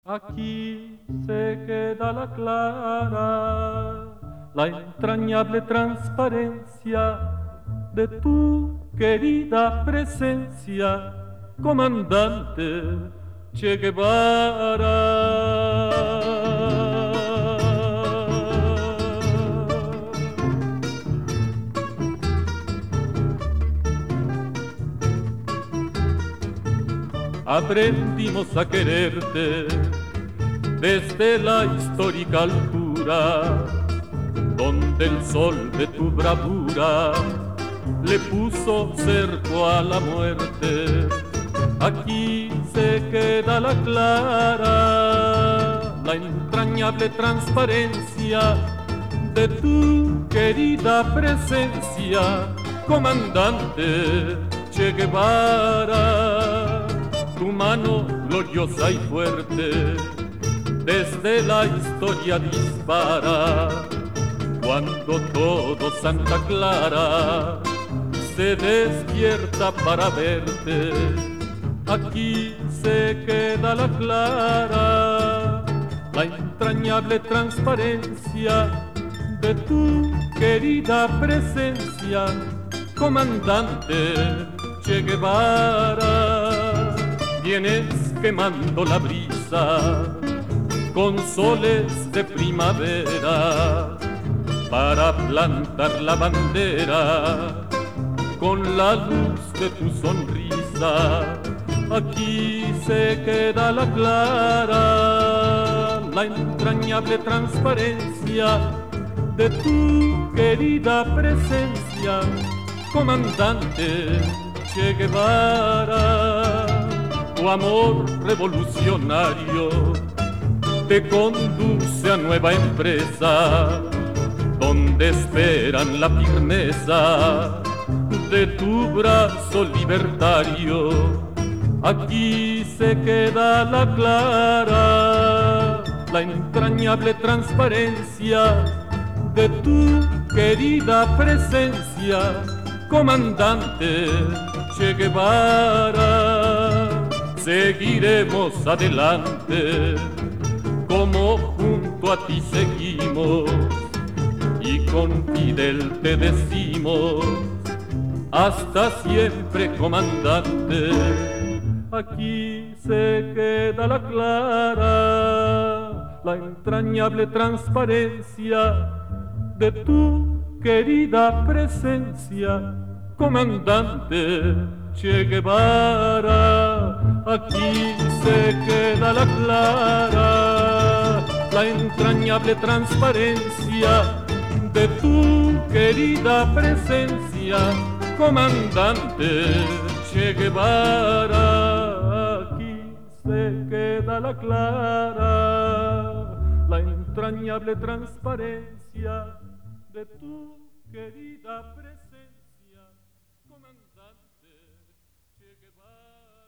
Aquí se queda la clara, la entrañable transparencia de tu querida presencia, comandante Che Guevara. Aprendimos a quererte desde la histórica altura, donde el sol de tu bravura le puso cerco a la muerte. Aquí se queda la clara, la entrañable transparencia de tu querida presencia, comandante Che Guevara. Tu mano gloriosa y fuerte desde la historia dispara, cuando todo Santa Clara se despierta para verte. Aquí se queda la clara, la entrañable transparencia de tu querida presencia, comandante Che Guevara. Vienes quemando la brisa con soles de primavera para plantar la bandera con la luz de tu sonrisa. Aquí se queda la clara, la entrañable transparencia de tu querida presencia, comandante Che Guevara. Tu amor revolucionario te conduce a nueva empresa, donde esperan la firmeza de tu brazo libertario. Aquí se queda la clara, la entrañable transparencia de tu querida presencia, comandante Che Guevara. Seguiremos adelante, como junto a ti seguimos, y con Fidel te decimos, hasta siempre, comandante. Aquí se queda la clara, la entrañable transparencia de tu querida presencia, comandante Che Guevara. Aquí se queda la clara, la entrañable transparencia de tu querida presencia, comandante Che Guevara. Aquí se queda la clara, la entrañable transparencia de tu querida presencia, comandante Che Guevara.